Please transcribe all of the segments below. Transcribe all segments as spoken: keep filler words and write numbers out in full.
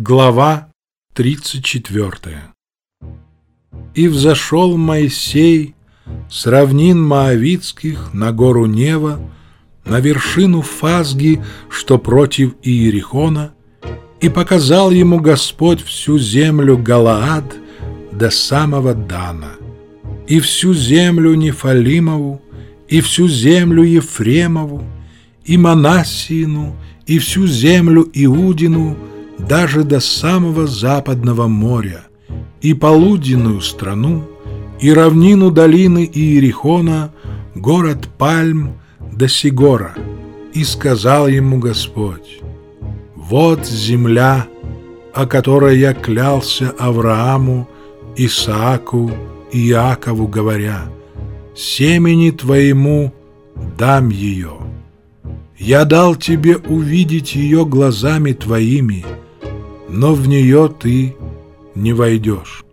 Глава тридцать четвёртая. «И взошел Моисей с равнин Моавитских на гору Нева, на вершину Фазги, что против Иерихона, и показал ему Господь всю землю Галаад до самого Дана, и всю землю Нефалимову, и всю землю Ефремову, и Манассиину, и всю землю Иудину, даже до самого западного моря, и полуденную страну, и равнину долины Иерихона, город Пальм до Сигора. И сказал ему Господь: вот земля, о которой я клялся Аврааму, Исааку и Иакову, говоря: семени твоему дам ее. Я дал тебе увидеть ее глазами твоими, но в нее ты не войдешь.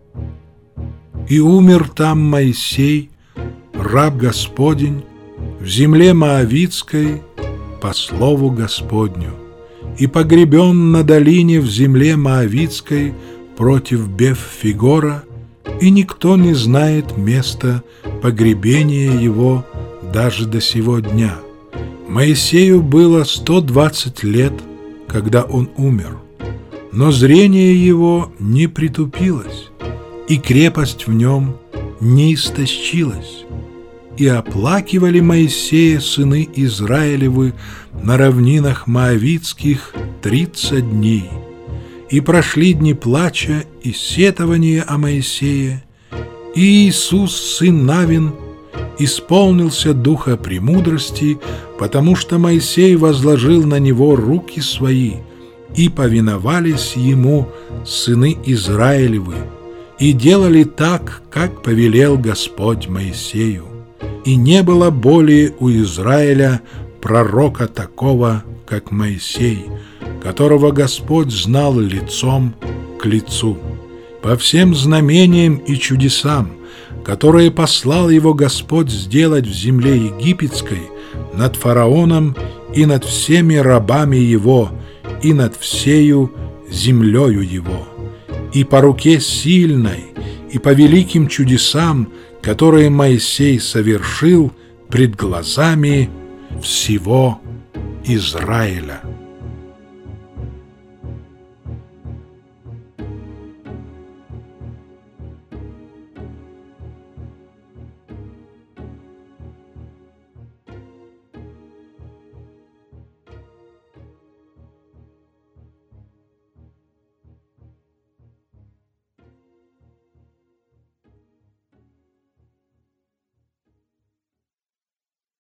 И умер там Моисей, раб Господень, в земле Моавитской по слову Господню, и погребен на долине в земле Моавитской против Беф-Фигора, и никто не знает места погребения его даже до сего дня. Моисею было сто двадцать лет, когда он умер, но зрение его не притупилось, и крепость в нем не истощилась. И оплакивали Моисея сыны Израилевы на равнинах Моавитских тридцать дней, и прошли дни плача и сетования о Моисее, и Иисус, сын Навин, исполнился духа премудрости, потому что Моисей возложил на него руки свои, и повиновались ему сыны Израилевы, и делали так, как повелел Господь Моисею. И не было более у Израиля пророка такого, как Моисей, которого Господь знал лицом к лицу. По всем знамениям и чудесам, которые послал его Господь сделать в земле египетской, над фараоном и над всеми рабами его, и над всею землею его, и по руке сильной, и по великим чудесам, которые Моисей совершил пред глазами всего Израиля».